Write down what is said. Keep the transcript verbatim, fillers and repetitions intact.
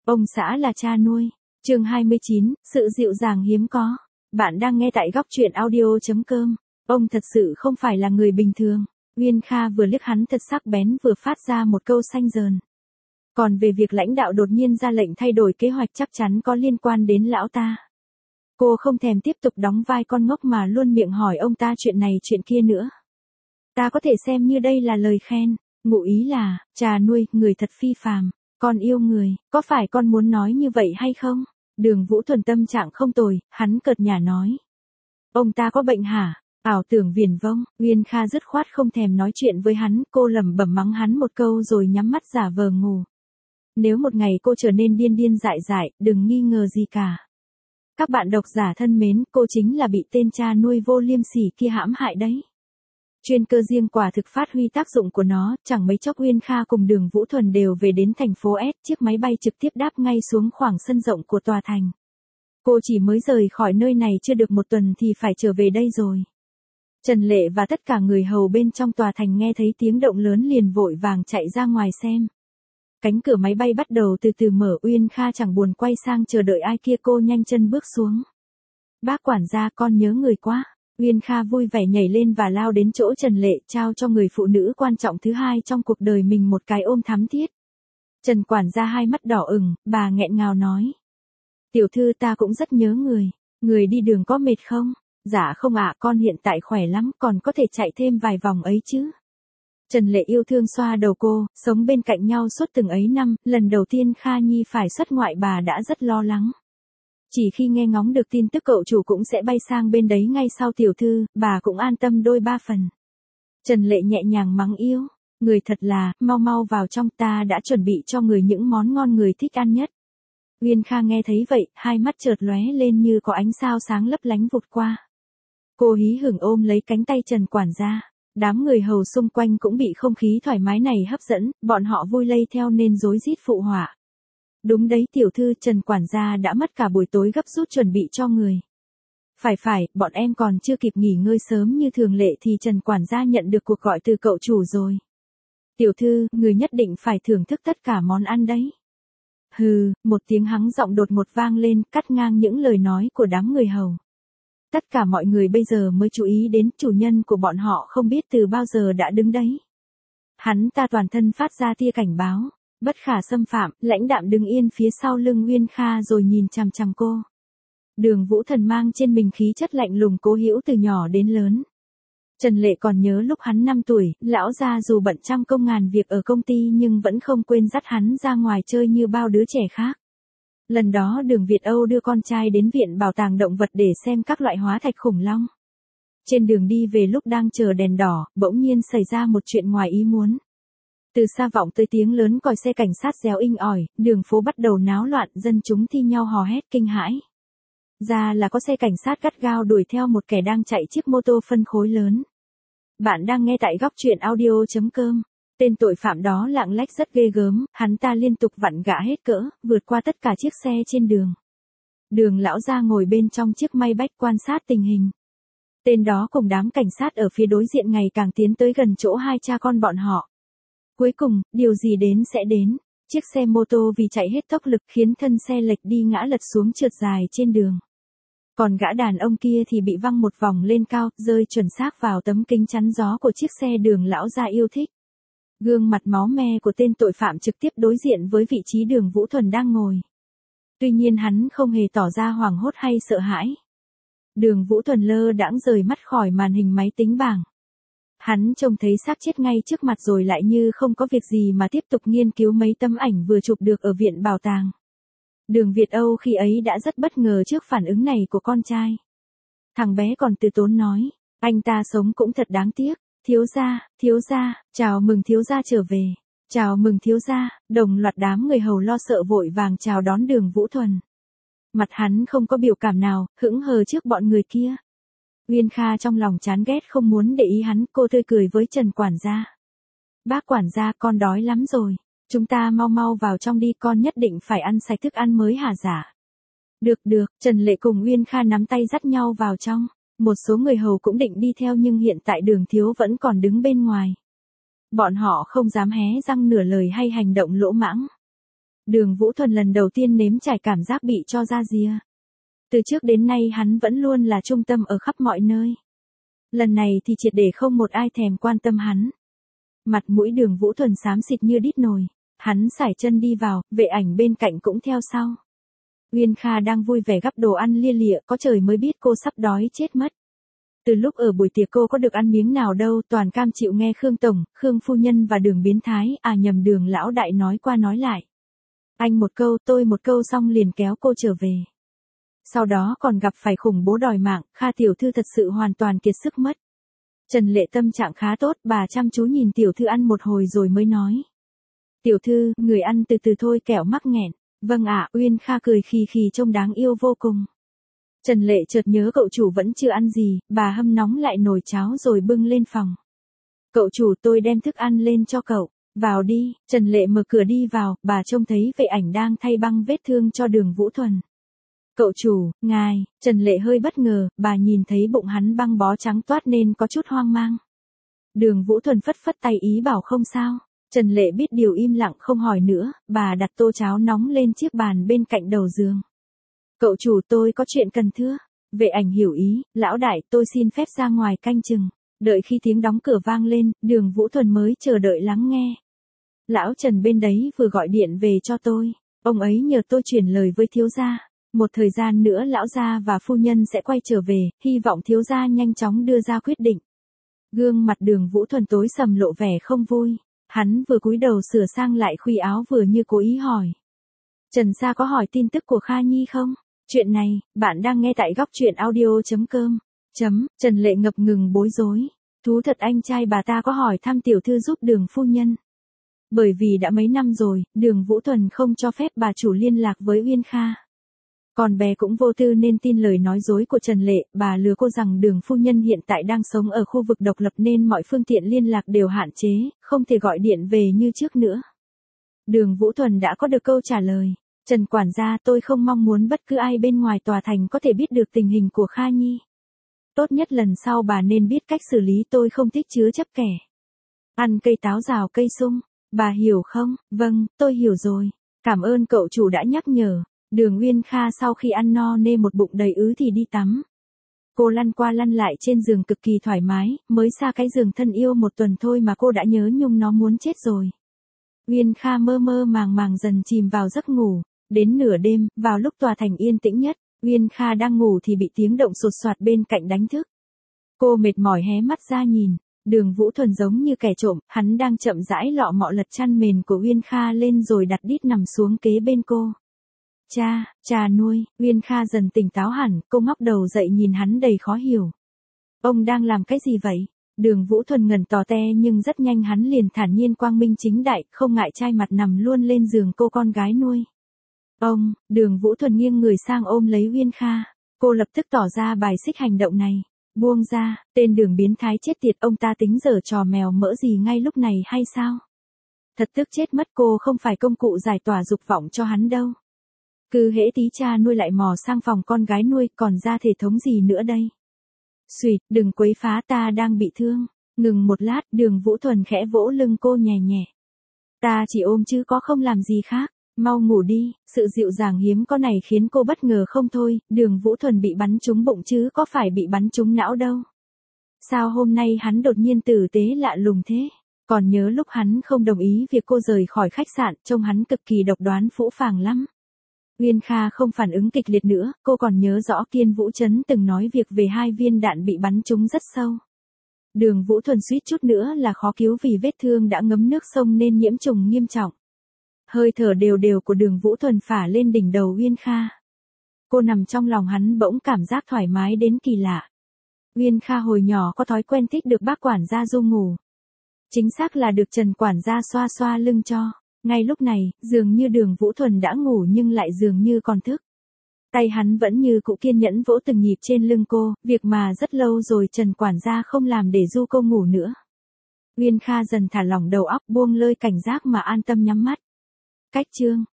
Ông xã là cha nuôi. Chương hai mươi chín, sự dịu dàng hiếm có. Bạn đang nghe tại góc truyện audio chấm com. Ông thật sự không phải là người bình thường. Uyên Kha vừa liếc hắn thật sắc bén vừa phát ra một câu xanh dờn. Còn về việc lãnh đạo đột nhiên ra lệnh thay đổi kế hoạch chắc chắn có liên quan đến lão ta. Cô không thèm tiếp tục đóng vai con ngốc mà luôn miệng hỏi ông ta chuyện này chuyện kia nữa. Ta có thể xem như đây là lời khen, ngụ ý là, cha nuôi, người thật phi phàm, con yêu người, có phải con muốn nói như vậy hay không? Đường Vũ Thuần tâm trạng không tồi, hắn cợt nhả nói. Ông ta có bệnh hả? Ảo tưởng viển vông, Uyên Kha dứt khoát không thèm nói chuyện với hắn, cô lẩm bẩm mắng hắn một câu rồi nhắm mắt giả vờ ngủ. Nếu một ngày cô trở nên điên điên dại dại, đừng nghi ngờ gì cả. Các bạn độc giả thân mến, cô chính là bị tên cha nuôi vô liêm sỉ kia hãm hại đấy. Chuyên cơ riêng quả thực phát huy tác dụng của nó, chẳng mấy chốc Uyên Kha cùng Đường Vũ Thuần đều về đến thành phố S, chiếc máy bay trực tiếp đáp ngay xuống khoảng sân rộng của tòa thành. Cô chỉ mới rời khỏi nơi này chưa được một tuần thì phải trở về đây rồi. Trần Lệ và tất cả người hầu bên trong tòa thành nghe thấy tiếng động lớn liền vội vàng chạy ra ngoài xem. Cánh cửa máy bay bắt đầu từ từ mở, Uyên Kha chẳng buồn quay sang chờ đợi ai kia, cô nhanh chân bước xuống. Bác quản gia, con nhớ người quá. Uyên Kha vui vẻ nhảy lên và lao đến chỗ Trần Lệ, trao cho người phụ nữ quan trọng thứ hai trong cuộc đời mình một cái ôm thắm thiết. Trần quản gia hai mắt đỏ ửng, bà nghẹn ngào nói. Tiểu thư, ta cũng rất nhớ người. Người đi đường có mệt không? Dạ không ạ, con hiện tại khỏe lắm, còn có thể chạy thêm vài vòng ấy chứ. Trần Lệ yêu thương xoa đầu cô, sống bên cạnh nhau suốt từng ấy năm, lần đầu tiên Kha Nhi phải xuất ngoại bà đã rất lo lắng. Chỉ khi nghe ngóng được tin tức cậu chủ cũng sẽ bay sang bên đấy ngay sau tiểu thư, bà cũng an tâm đôi ba phần. Trần Lệ nhẹ nhàng mắng yêu, người thật là, mau mau vào trong, ta đã chuẩn bị cho người những món ngon người thích ăn nhất. Uyên Kha nghe thấy vậy, hai mắt chợt lóe lên như có ánh sao sáng lấp lánh vụt qua. Cô hí hửng ôm lấy cánh tay Trần quản gia. Đám người hầu xung quanh cũng bị không khí thoải mái này hấp dẫn, bọn họ vui lây theo nên rối rít phụ họa. Đúng đấy tiểu thư, Trần quản gia đã mất cả buổi tối gấp rút chuẩn bị cho người. Phải phải, bọn em còn chưa kịp nghỉ ngơi sớm như thường lệ thì Trần quản gia nhận được cuộc gọi từ cậu chủ rồi. Tiểu thư, người nhất định phải thưởng thức tất cả món ăn đấy. Hừ, một tiếng hắng giọng đột ngột vang lên, cắt ngang những lời nói của đám người hầu. Tất cả mọi người bây giờ mới chú ý đến chủ nhân của bọn họ không biết từ bao giờ đã đứng đấy. Hắn ta toàn thân phát ra tia cảnh báo, bất khả xâm phạm, lãnh đạm đứng yên phía sau lưng Uyên Kha rồi nhìn chằm chằm cô. Đường Vũ Thần mang trên mình khí chất lạnh lùng cố hữu từ nhỏ đến lớn. Trần Lệ còn nhớ lúc hắn năm tuổi, lão gia dù bận trăm công ngàn việc ở công ty nhưng vẫn không quên dắt hắn ra ngoài chơi như bao đứa trẻ khác. Lần đó Đường Việt Âu đưa con trai đến viện bảo tàng động vật để xem các loại hóa thạch khủng long. Trên đường đi về lúc đang chờ đèn đỏ, bỗng nhiên xảy ra một chuyện ngoài ý muốn. Từ xa vọng tới tiếng lớn còi xe cảnh sát réo inh ỏi, đường phố bắt đầu náo loạn, dân chúng thi nhau hò hét kinh hãi. Ra là có xe cảnh sát gắt gao đuổi theo một kẻ đang chạy chiếc mô tô phân khối lớn. Bạn đang nghe tại góc truyện audio chấm com. Tên tội phạm đó lạng lách rất ghê gớm, hắn ta liên tục vặn gã hết cỡ, vượt qua tất cả chiếc xe trên đường. Đường lão gia ngồi bên trong chiếc may bách quan sát tình hình. Tên đó cùng đám cảnh sát ở phía đối diện ngày càng tiến tới gần chỗ hai cha con bọn họ. Cuối cùng, điều gì đến sẽ đến. Chiếc xe mô tô vì chạy hết tốc lực khiến thân xe lệch đi ngã lật xuống trượt dài trên đường. Còn gã đàn ông kia thì bị văng một vòng lên cao, rơi chuẩn xác vào tấm kính chắn gió của chiếc xe đường lão gia yêu thích. Gương mặt máu me của tên tội phạm trực tiếp đối diện với vị trí Đường Vũ Thuần đang ngồi. Tuy nhiên hắn không hề tỏ ra hoảng hốt hay sợ hãi. Đường Vũ Thuần lơ đãng rời mắt khỏi màn hình máy tính bảng. Hắn trông thấy xác chết ngay trước mặt rồi lại như không có việc gì mà tiếp tục nghiên cứu mấy tấm ảnh vừa chụp được ở viện bảo tàng. Đường Việt Âu khi ấy đã rất bất ngờ trước phản ứng này của con trai. Thằng bé còn từ tốn nói, anh ta sống cũng thật đáng tiếc. Thiếu gia, thiếu gia, chào mừng thiếu gia trở về. Chào mừng thiếu gia, đồng loạt đám người hầu lo sợ vội vàng chào đón Đường Vũ Thuần. Mặt hắn không có biểu cảm nào, hững hờ trước bọn người kia. Uyên Kha trong lòng chán ghét không muốn để ý hắn, cô tươi cười với Trần quản gia. Bác quản gia, con đói lắm rồi. Chúng ta mau mau vào trong đi, con nhất định phải ăn sạch thức ăn mới hả giả. Được được, Trần Lệ cùng Uyên Kha nắm tay dắt nhau vào trong. Một số người hầu cũng định đi theo nhưng hiện tại Đường thiếu vẫn còn đứng bên ngoài. Bọn họ không dám hé răng nửa lời hay hành động lỗ mãng. Đường Vũ Thuần lần đầu tiên nếm trải cảm giác bị cho ra rìa. Từ trước đến nay hắn vẫn luôn là trung tâm ở khắp mọi nơi. Lần này thì triệt để không một ai thèm quan tâm hắn. Mặt mũi Đường Vũ Thuần xám xịt như đít nồi. Hắn sải chân đi vào, Vệ Ảnh bên cạnh cũng theo sau. Uyên Kha đang vui vẻ gắp đồ ăn lia lịa, có trời mới biết cô sắp đói chết mất. Từ lúc ở buổi tiệc cô có được ăn miếng nào đâu, toàn cam chịu nghe Khương Tổng, Khương Phu Nhân và Đường biến thái, à nhầm Đường lão đại nói qua nói lại. Anh một câu tôi một câu xong liền kéo cô trở về. Sau đó còn gặp phải khủng bố đòi mạng, Kha tiểu thư thật sự hoàn toàn kiệt sức mất. Trần Lệ tâm trạng khá tốt, bà chăm chú nhìn tiểu thư ăn một hồi rồi mới nói. Tiểu thư, người ăn từ từ thôi kẻo mắc nghẹn. Vâng ạ, Uyên Kha cười khì khì trông đáng yêu vô cùng. Trần Lệ chợt nhớ cậu chủ vẫn chưa ăn gì, bà hâm nóng lại nồi cháo rồi bưng lên phòng. Cậu chủ tôi đem thức ăn lên cho cậu, vào đi, Trần Lệ mở cửa đi vào, bà trông thấy Vệ Ảnh đang thay băng vết thương cho Đường Vũ Thuần. Cậu chủ, ngài, Trần Lệ hơi bất ngờ, bà nhìn thấy bụng hắn băng bó trắng toát nên có chút hoang mang. Đường Vũ Thuần phất phất tay ý bảo không sao. Trần Lệ biết điều im lặng không hỏi nữa, bà đặt tô cháo nóng lên chiếc bàn bên cạnh đầu giường. Cậu chủ tôi có chuyện cần thưa. Vệ Ảnh hiểu ý, lão đại tôi xin phép ra ngoài canh chừng. Đợi khi tiếng đóng cửa vang lên, Đường Vũ Thuần mới chờ đợi lắng nghe. Lão Trần bên đấy vừa gọi điện về cho tôi, ông ấy nhờ tôi truyền lời với thiếu gia. Một thời gian nữa lão gia và phu nhân sẽ quay trở về, hy vọng thiếu gia nhanh chóng đưa ra quyết định. Gương mặt Đường Vũ Thuần tối sầm lộ vẻ không vui. Hắn vừa cúi đầu sửa sang lại khuy áo vừa như cố ý hỏi. Trần Sa có hỏi tin tức của Kha Nhi không? Chuyện này, bạn đang nghe tại góc truyện audio chấm com. Chấm, Trần Lệ ngập ngừng bối rối. Thú thật anh trai bà ta có hỏi thăm tiểu thư giúp Đường phu nhân. Bởi vì đã mấy năm rồi, Đường Vũ Thuần không cho phép bà chủ liên lạc với Uyên Kha. Còn bé cũng vô tư nên tin lời nói dối của Trần Lệ, bà lừa cô rằng Đường phu nhân hiện tại đang sống ở khu vực độc lập nên mọi phương tiện liên lạc đều hạn chế, không thể gọi điện về như trước nữa. Đường Vũ Thuần đã có được câu trả lời. Trần quản gia tôi không mong muốn bất cứ ai bên ngoài tòa thành có thể biết được tình hình của Kha Nhi. Tốt nhất lần sau bà nên biết cách xử lý tôi không thích chứa chấp kẻ. Ăn cây táo rào cây sung, bà hiểu không? Vâng, tôi hiểu rồi. Cảm ơn cậu chủ đã nhắc nhở. Đường Uyên Kha sau khi ăn no nê một bụng đầy ứ thì đi tắm. Cô lăn qua lăn lại trên giường cực kỳ thoải mái, mới xa cái giường thân yêu một tuần thôi mà cô đã nhớ nhung nó muốn chết rồi. Uyên Kha mơ mơ màng màng dần chìm vào giấc ngủ. Đến nửa đêm, vào lúc tòa thành yên tĩnh nhất, Uyên Kha đang ngủ thì bị tiếng động sột soạt bên cạnh đánh thức. Cô mệt mỏi hé mắt ra nhìn, Đường Vũ Thuần giống như kẻ trộm, hắn đang chậm rãi lọ mọ lật chăn mền của Uyên Kha lên rồi đặt đít nằm xuống kế bên cô. Cha, cha nuôi, Uyên Kha dần tỉnh táo hẳn, cô ngóc đầu dậy nhìn hắn đầy khó hiểu. Ông đang làm cái gì vậy? Đường Vũ Thuần ngẩn tò te nhưng rất nhanh hắn liền thản nhiên quang minh chính đại, không ngại chai mặt nằm luôn lên giường cô con gái nuôi. Ông, Đường Vũ Thuần nghiêng người sang ôm lấy Uyên Kha, cô lập tức tỏ ra bài xích hành động này. Buông ra, tên Đường biến thái chết tiệt, ông ta tính giở trò mèo mỡ gì ngay lúc này hay sao? Thật tức chết mất, cô không phải công cụ giải tỏa dục vọng cho hắn đâu. Cứ hễ tí cha nuôi lại mò sang phòng con gái nuôi, còn ra thể thống gì nữa đây? Xuyệt, đừng quấy phá, ta đang bị thương. Ngừng một lát, Đường Vũ Thuần khẽ vỗ lưng cô nhẹ nhẹ. Ta chỉ ôm chứ có không làm gì khác, mau ngủ đi. Sự dịu dàng hiếm có này khiến cô bất ngờ không thôi, Đường Vũ Thuần bị bắn trúng bụng chứ có phải bị bắn trúng não đâu. Sao hôm nay hắn đột nhiên tử tế lạ lùng thế? Còn nhớ lúc hắn không đồng ý việc cô rời khỏi khách sạn, trông hắn cực kỳ độc đoán phũ phàng lắm. Uyên Kha không phản ứng kịch liệt nữa, cô còn nhớ rõ Kiên Vũ Trấn từng nói việc về hai viên đạn bị bắn trúng rất sâu. Đường Vũ Thuần suýt chút nữa là khó cứu vì vết thương đã ngấm nước sông nên nhiễm trùng nghiêm trọng. Hơi thở đều đều của Đường Vũ Thuần phả lên đỉnh đầu Uyên Kha. Cô nằm trong lòng hắn bỗng cảm giác thoải mái đến kỳ lạ. Uyên Kha hồi nhỏ có thói quen thích được bác quản gia du ngủ. Chính xác là được Trần quản gia xoa xoa lưng cho. Ngay lúc này, dường như Đường Vũ Thuần đã ngủ nhưng lại dường như còn thức. Tay hắn vẫn như cũ kiên nhẫn vỗ từng nhịp trên lưng cô, việc mà rất lâu rồi Trần quản gia không làm để du cô ngủ nữa. Uyên Kha dần thả lỏng đầu óc, buông lơi cảnh giác mà an tâm nhắm mắt. Cách chương